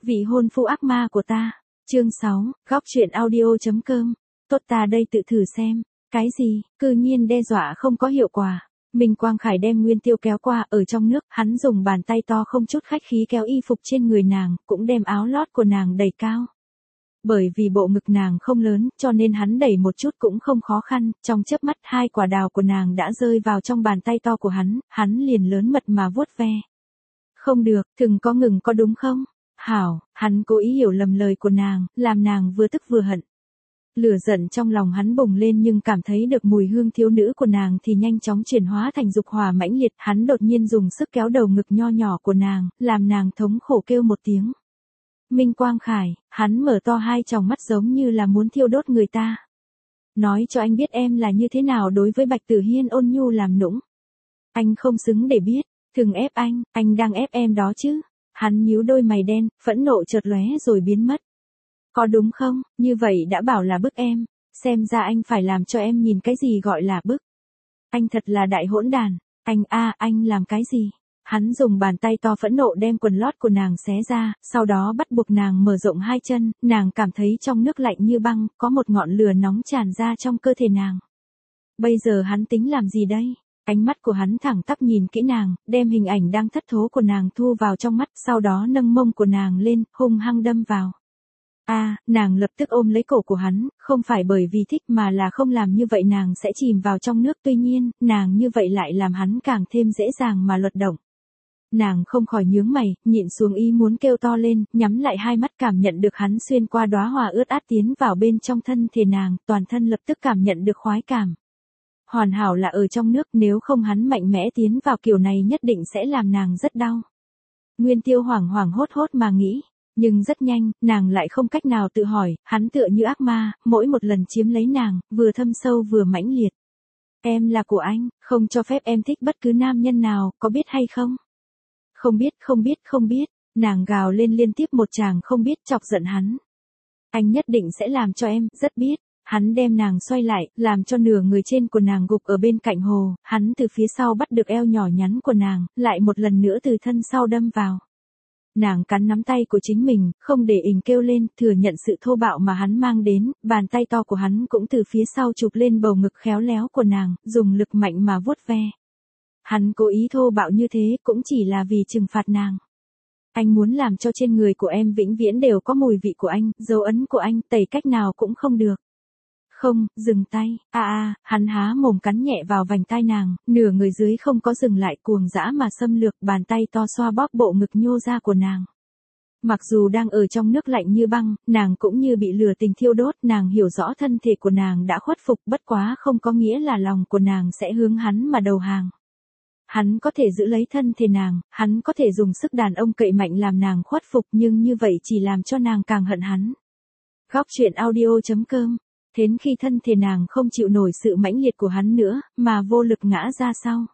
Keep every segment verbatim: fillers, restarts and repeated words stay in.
Vị hôn phu ác ma của ta. Chương sáu, góc truyện audio.com. Tốt ta đây tự thử xem. Cái gì, cư nhiên đe dọa không có hiệu quả. Minh Quang Khải đem Nguyên Tiêu kéo qua, ở trong nước, hắn dùng bàn tay to không chút khách khí kéo y phục trên người nàng, cũng đem áo lót của nàng đẩy cao. Bởi vì bộ ngực nàng không lớn, cho nên hắn đẩy một chút cũng không khó khăn, trong chớp mắt hai quả đào của nàng đã rơi vào trong bàn tay to của hắn, hắn liền lớn mật mà vuốt ve. Không được, đừng có ngừng có đúng không? Hảo, hắn cố ý hiểu lầm lời của nàng, làm nàng vừa tức vừa hận. Lửa giận trong lòng hắn bùng lên nhưng cảm thấy được mùi hương thiếu nữ của nàng thì nhanh chóng chuyển hóa thành dục hỏa mãnh liệt. Hắn đột nhiên dùng sức kéo đầu ngực nho nhỏ của nàng, làm nàng thống khổ kêu một tiếng. Minh Quang Khải, hắn mở to hai tròng mắt giống như là muốn thiêu đốt người ta. Nói cho anh biết em là như thế nào đối với Bạch Tử Hiên ôn nhu làm nũng. Anh không xứng để biết, đừng ép anh, anh đang ép em đó chứ. Hắn nhíu đôi mày đen, phẫn nộ chợt lóe rồi biến mất. Có đúng không, như vậy đã bảo là bức em, xem ra anh phải làm cho em nhìn cái gì gọi là bức. Anh thật là đại hỗn đàn, anh a à, anh làm cái gì? Hắn dùng bàn tay to phẫn nộ đem quần lót của nàng xé ra, sau đó bắt buộc nàng mở rộng hai chân, nàng cảm thấy trong nước lạnh như băng, có một ngọn lửa nóng tràn ra trong cơ thể nàng. Bây giờ hắn tính làm gì đây? Ánh mắt của hắn thẳng tắp nhìn kỹ nàng, đem hình ảnh đang thất thố của nàng thu vào trong mắt, sau đó nâng mông của nàng lên, hung hăng đâm vào. A, à, nàng lập tức ôm lấy cổ của hắn, không phải bởi vì thích mà là không làm như vậy nàng sẽ chìm vào trong nước, tuy nhiên, nàng như vậy lại làm hắn càng thêm dễ dàng mà luật động. Nàng không khỏi nhướng mày, nhịn xuống ý muốn kêu to lên, nhắm lại hai mắt cảm nhận được hắn xuyên qua đóa hoa ướt át tiến vào bên trong thân thể nàng, toàn thân lập tức cảm nhận được khoái cảm. Hoàn hảo là ở trong nước, nếu không hắn mạnh mẽ tiến vào kiểu này nhất định sẽ làm nàng rất đau. Nguyên Tiêu hoảng hoảng hốt hốt mà nghĩ, nhưng rất nhanh, nàng lại không cách nào tự hỏi, hắn tựa như ác ma, mỗi một lần chiếm lấy nàng, vừa thâm sâu vừa mãnh liệt. Em là của anh, không cho phép em thích bất cứ nam nhân nào, có biết hay không? Không biết, không biết, không biết, nàng gào lên liên tiếp một tràng không biết chọc giận hắn. Anh nhất định sẽ làm cho em, rất biết. Hắn đem nàng xoay lại, làm cho nửa người trên của nàng gục ở bên cạnh hồ, hắn từ phía sau bắt được eo nhỏ nhắn của nàng, lại một lần nữa từ thân sau đâm vào. Nàng cắn nắm tay của chính mình, không để ình kêu lên, thừa nhận sự thô bạo mà hắn mang đến, bàn tay to của hắn cũng từ phía sau chụp lên bầu ngực khéo léo của nàng, dùng lực mạnh mà vuốt ve. Hắn cố ý thô bạo như thế cũng chỉ là vì trừng phạt nàng. Anh muốn làm cho trên người của em vĩnh viễn đều có mùi vị của anh, dấu ấn của anh, tẩy cách nào cũng không được. Không, dừng tay, a à, a, à, hắn há mồm cắn nhẹ vào vành tai nàng, nửa người dưới không có dừng lại cuồng dã mà xâm lược, bàn tay to xoa bóp bộ ngực nhô ra của nàng. Mặc dù đang ở trong nước lạnh như băng, nàng cũng như bị lửa tình thiêu đốt, nàng hiểu rõ thân thể của nàng đã khuất phục, bất quá không có nghĩa là lòng của nàng sẽ hướng hắn mà đầu hàng. Hắn có thể giữ lấy thân thể nàng, hắn có thể dùng sức đàn ông cậy mạnh làm nàng khuất phục, nhưng như vậy chỉ làm cho nàng càng hận hắn. Góc truyện audio.com. Đến khi thân thể nàng không chịu nổi sự mãnh liệt của hắn nữa, mà vô lực ngã ra sau.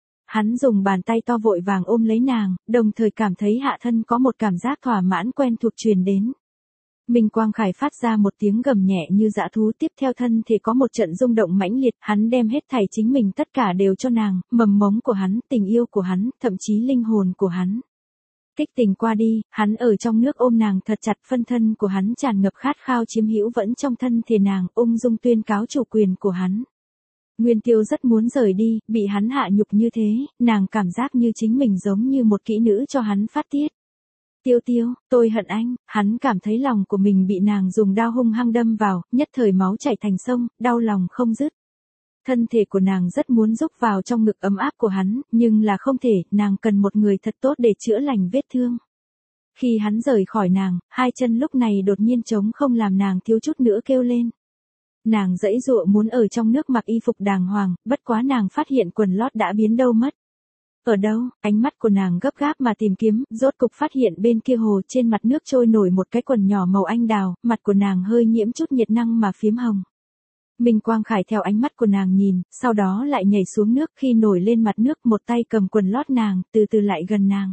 Hắn dùng bàn tay to vội vàng ôm lấy nàng, đồng thời cảm thấy hạ thân có một cảm giác thỏa mãn quen thuộc truyền đến. Minh Quang Khải phát ra một tiếng gầm nhẹ như dã thú, tiếp theo thân thể có một trận rung động mãnh liệt, hắn đem hết thảy chính mình tất cả đều cho nàng, mầm mống của hắn, tình yêu của hắn, thậm chí linh hồn của hắn. Kích tình qua đi, hắn ở trong nước ôm nàng thật chặt, phân thân của hắn tràn ngập khát khao chiếm hữu vẫn trong thân thể nàng, ung dung tuyên cáo chủ quyền của hắn. Nguyên Tiêu rất muốn rời đi, bị hắn hạ nhục như thế, nàng cảm giác như chính mình giống như một kỹ nữ cho hắn phát tiết. Tiêu Tiêu, tôi hận anh, hắn cảm thấy lòng của mình bị nàng dùng đao hung hăng đâm vào, nhất thời máu chảy thành sông, đau lòng không dứt. Thân thể của nàng rất muốn rúc vào trong ngực ấm áp của hắn, nhưng là không thể, nàng cần một người thật tốt để chữa lành vết thương. Khi hắn rời khỏi nàng, hai chân lúc này đột nhiên trống không làm nàng thiếu chút nữa kêu lên. Nàng giãy giụa muốn ở trong nước mặc y phục đàng hoàng, bất quá nàng phát hiện quần lót đã biến đâu mất. Ở đâu, ánh mắt của nàng gấp gáp mà tìm kiếm, rốt cục phát hiện bên kia hồ trên mặt nước trôi nổi một cái quần nhỏ màu anh đào, mặt của nàng hơi nhiễm chút nhiệt năng mà phím hồng. Minh Quang Khải theo ánh mắt của nàng nhìn, sau đó lại nhảy xuống nước, khi nổi lên mặt nước một tay cầm quần lót nàng, từ từ lại gần nàng.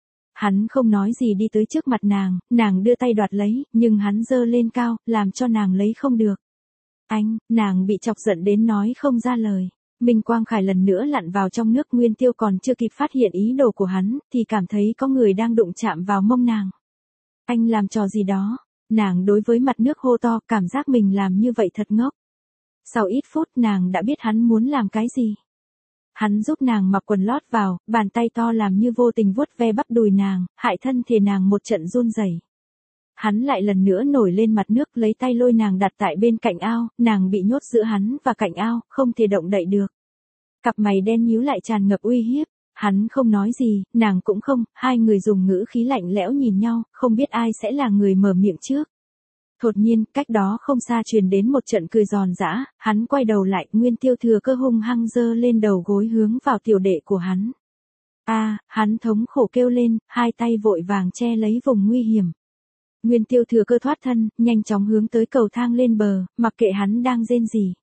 Hắn không nói gì đi tới trước mặt nàng, nàng đưa tay đoạt lấy, nhưng hắn giơ lên cao, làm cho nàng lấy không được. Anh, nàng bị chọc giận đến nói không ra lời. Minh Quang Khải lần nữa lặn vào trong nước, Nguyên Tiêu còn chưa kịp phát hiện ý đồ của hắn, thì cảm thấy có người đang đụng chạm vào mông nàng. Anh làm trò gì đó. Nàng đối với mặt nước hô to, cảm giác mình làm như vậy thật ngốc. Sau ít phút nàng đã biết hắn muốn làm cái gì. Hắn giúp nàng mặc quần lót vào, bàn tay to làm như vô tình vuốt ve bắp đùi nàng, hại thân thể nàng một trận run rẩy. Hắn lại lần nữa nổi lên mặt nước, lấy tay lôi nàng đặt tại bên cạnh ao, nàng bị nhốt giữa hắn và cạnh ao, không thể động đậy được. Cặp mày đen nhíu lại tràn ngập uy hiếp, hắn không nói gì, nàng cũng không, hai người dùng ngữ khí lạnh lẽo nhìn nhau, không biết ai sẽ là người mở miệng trước. Đột nhiên, cách đó không xa truyền đến một trận cười giòn giã, hắn quay đầu lại, Nguyên Tiêu thừa cơ hung hăng giơ lên đầu gối hướng vào tiểu đệ của hắn. A, hắn thống khổ kêu lên, hai tay vội vàng che lấy vùng nguy hiểm. Nguyên Tiêu thừa cơ thoát thân, nhanh chóng hướng tới cầu thang lên bờ, mặc kệ hắn đang rên gì.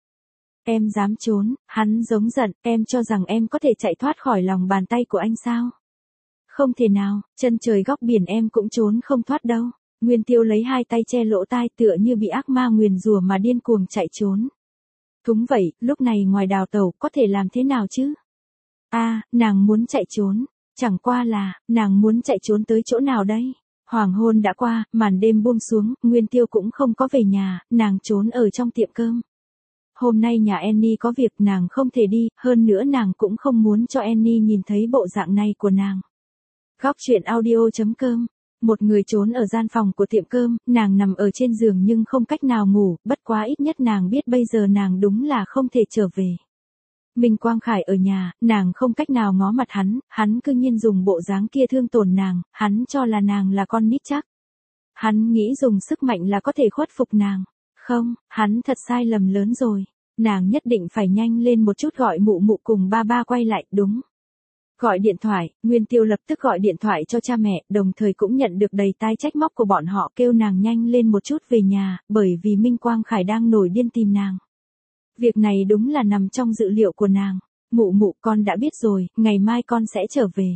Em dám trốn, hắn giống giận, em cho rằng em có thể chạy thoát khỏi lòng bàn tay của anh sao? Không thể nào, chân trời góc biển em cũng trốn không thoát đâu. Nguyên Tiêu lấy hai tay che lỗ tai tựa như bị ác ma nguyền rủa mà điên cuồng chạy trốn. Đúng vậy, lúc này ngoài đào tẩu có thể làm thế nào chứ? A, à, nàng muốn chạy trốn, chẳng qua là, nàng muốn chạy trốn tới chỗ nào đây? Hoàng hôn đã qua, màn đêm buông xuống, Nguyên Tiêu cũng không có về nhà, nàng trốn ở trong tiệm cơm. Hôm nay nhà Annie có việc nàng không thể đi, hơn nữa nàng cũng không muốn cho Annie nhìn thấy bộ dạng này của nàng. Góc truyện audio chấm com. Một người trốn ở gian phòng của tiệm cơm, nàng nằm ở trên giường nhưng không cách nào ngủ, bất quá ít nhất nàng biết bây giờ nàng đúng là không thể trở về. Minh Quang Khải ở nhà, nàng không cách nào ngó mặt hắn, hắn cư nhiên dùng bộ dáng kia thương tổn nàng, hắn cho là nàng là con nít chắc. Hắn nghĩ dùng sức mạnh là có thể khuất phục nàng. Không, hắn thật sai lầm lớn rồi. Nàng nhất định phải nhanh lên một chút gọi mụ mụ cùng ba ba quay lại, đúng. Gọi điện thoại, Nguyên Tiêu lập tức gọi điện thoại cho cha mẹ, đồng thời cũng nhận được đầy tai trách móc của bọn họ kêu nàng nhanh lên một chút về nhà, bởi vì Minh Quang Khải đang nổi điên tìm nàng. Việc này đúng là nằm trong dự liệu của nàng. Mụ mụ con đã biết rồi, ngày mai con sẽ trở về.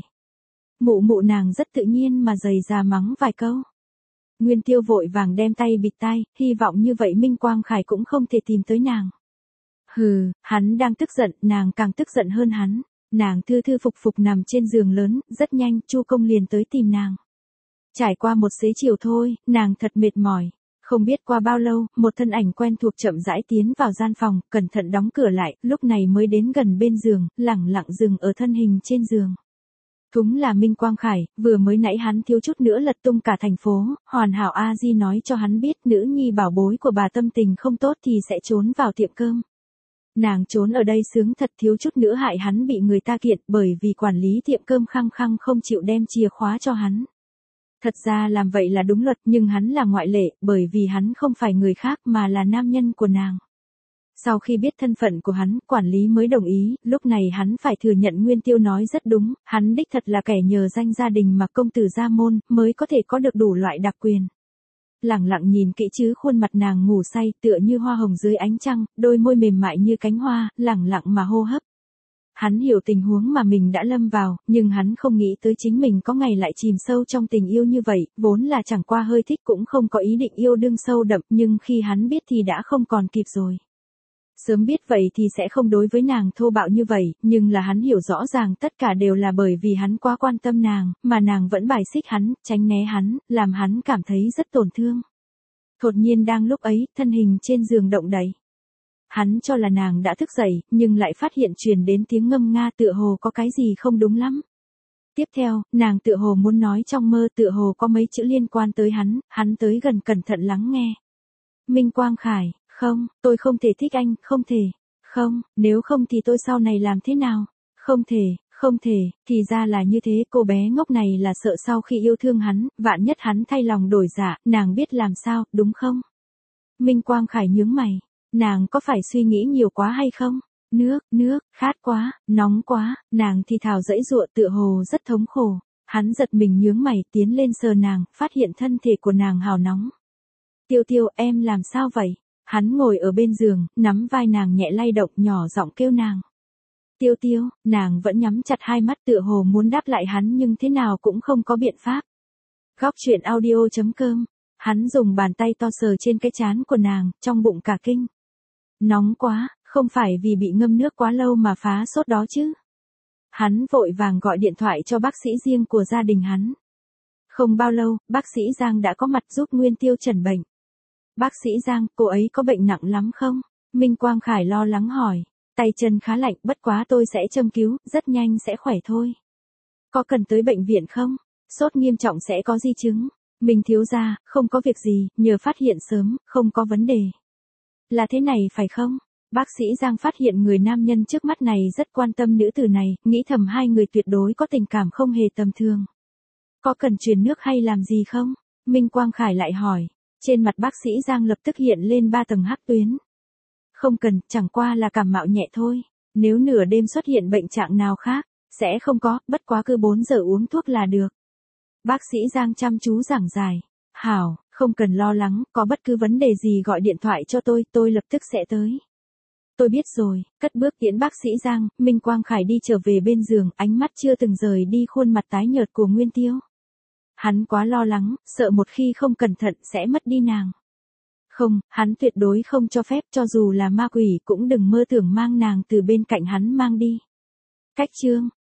Mụ mụ nàng rất tự nhiên mà giày ra mắng vài câu. Nguyên Tiêu vội vàng đem tay bịt tai, hy vọng như vậy Minh Quang Khải cũng không thể tìm tới nàng. Hừ, hắn đang tức giận, nàng càng tức giận hơn hắn. Nàng thư thư phục phục nằm trên giường lớn, rất nhanh, Chu Công liền tới tìm nàng. Trải qua một xế chiều thôi, nàng thật mệt mỏi. Không biết qua bao lâu, một thân ảnh quen thuộc chậm rãi tiến vào gian phòng, cẩn thận đóng cửa lại, lúc này mới đến gần bên giường, lẳng lặng dừng ở thân hình trên giường. Đúng là Minh Quang Khải, vừa mới nãy hắn thiếu chút nữa lật tung cả thành phố, hoàn hảo A Di nói cho hắn biết nữ nhi bảo bối của bà tâm tình không tốt thì sẽ trốn vào tiệm cơm. Nàng trốn ở đây sướng thật, thiếu chút nữa hại hắn bị người ta kiện bởi vì quản lý tiệm cơm khăng khăng không chịu đem chìa khóa cho hắn. Thật ra làm vậy là đúng luật nhưng hắn là ngoại lệ bởi vì hắn không phải người khác mà là nam nhân của nàng. Sau khi biết thân phận của hắn, quản lý mới đồng ý, lúc này hắn phải thừa nhận Nguyên Tiêu nói rất đúng, hắn đích thật là kẻ nhờ danh gia đình mà công tử gia môn mới có thể có được đủ loại đặc quyền. Lẳng lặng nhìn kỹ chứ khuôn mặt nàng ngủ say tựa như hoa hồng dưới ánh trăng, đôi môi mềm mại như cánh hoa, lẳng lặng mà hô hấp. Hắn hiểu tình huống mà mình đã lâm vào, nhưng hắn không nghĩ tới chính mình có ngày lại chìm sâu trong tình yêu như vậy, vốn là chẳng qua hơi thích cũng không có ý định yêu đương sâu đậm, nhưng khi hắn biết thì đã không còn kịp rồi. Sớm biết vậy thì sẽ không đối với nàng thô bạo như vậy, nhưng là hắn hiểu rõ ràng tất cả đều là bởi vì hắn quá quan tâm nàng, mà nàng vẫn bài xích hắn, tránh né hắn, làm hắn cảm thấy rất tổn thương. Đột nhiên đang lúc ấy, thân hình trên giường động đậy. Hắn cho là nàng đã thức dậy, nhưng lại phát hiện truyền đến tiếng ngâm nga tựa hồ có cái gì không đúng lắm. Tiếp theo, nàng tựa hồ muốn nói trong mơ tựa hồ có mấy chữ liên quan tới hắn, hắn tới gần cẩn thận lắng nghe. Minh Quang Khải, không, tôi không thể thích anh, không thể. Không, nếu không thì tôi sau này làm thế nào? Không thể, không thể, thì ra là như thế, cô bé ngốc này là sợ sau khi yêu thương hắn, vạn nhất hắn thay lòng đổi dạ, nàng biết làm sao, đúng không? Minh Quang Khải nhướng mày, nàng có phải suy nghĩ nhiều quá hay không? Nước, nước, khát quá, nóng quá, nàng thì thào dãy dụa tựa hồ rất thống khổ. Hắn giật mình nhướng mày tiến lên sờ nàng, phát hiện thân thể của nàng hào nóng. Tiêu Tiêu, em làm sao vậy? Hắn ngồi ở bên giường, nắm vai nàng nhẹ lay động, nhỏ giọng kêu nàng. Tiêu Tiêu, nàng vẫn nhắm chặt hai mắt tựa hồ muốn đáp lại hắn nhưng thế nào cũng không có biện pháp. Góc truyện audio chấm com. Hắn dùng bàn tay to sờ trên cái trán của nàng, trong bụng cả kinh. Nóng quá, không phải vì bị ngâm nước quá lâu mà phá sốt đó chứ. Hắn vội vàng gọi điện thoại cho bác sĩ riêng của gia đình hắn. Không bao lâu, bác sĩ Giang đã có mặt giúp Nguyên Tiêu chẩn bệnh. Bác sĩ Giang, cô ấy có bệnh nặng lắm không? Minh Quang Khải lo lắng hỏi. Tay chân khá lạnh, bất quá tôi sẽ châm cứu, rất nhanh sẽ khỏe thôi. Có cần tới bệnh viện không? Sốt nghiêm trọng sẽ có di chứng. Minh thiếu gia, không có việc gì, nhờ phát hiện sớm, không có vấn đề. Là thế này phải không? Bác sĩ Giang phát hiện người nam nhân trước mắt này rất quan tâm nữ tử này, nghĩ thầm hai người tuyệt đối có tình cảm không hề tầm thường. Có cần truyền nước hay làm gì không? Minh Quang Khải lại hỏi. Trên mặt bác sĩ Giang lập tức hiện lên ba tầng hắc tuyến. Không cần, chẳng qua là cảm mạo nhẹ thôi. Nếu nửa đêm xuất hiện bệnh trạng nào khác, sẽ không có, bất quá cứ bốn giờ uống thuốc là được. Bác sĩ Giang chăm chú giảng giải. Hảo, không cần lo lắng, có bất cứ vấn đề gì gọi điện thoại cho tôi, tôi lập tức sẽ tới. Tôi biết rồi, cất bước tiễn bác sĩ Giang, Minh Quang Khải đi trở về bên giường, ánh mắt chưa từng rời đi khuôn mặt tái nhợt của Nguyên Tiêu. Hắn quá lo lắng, sợ một khi không cẩn thận sẽ mất đi nàng. Không, hắn tuyệt đối không cho phép, cho dù là ma quỷ cũng đừng mơ tưởng mang nàng từ bên cạnh hắn mang đi. Cách chương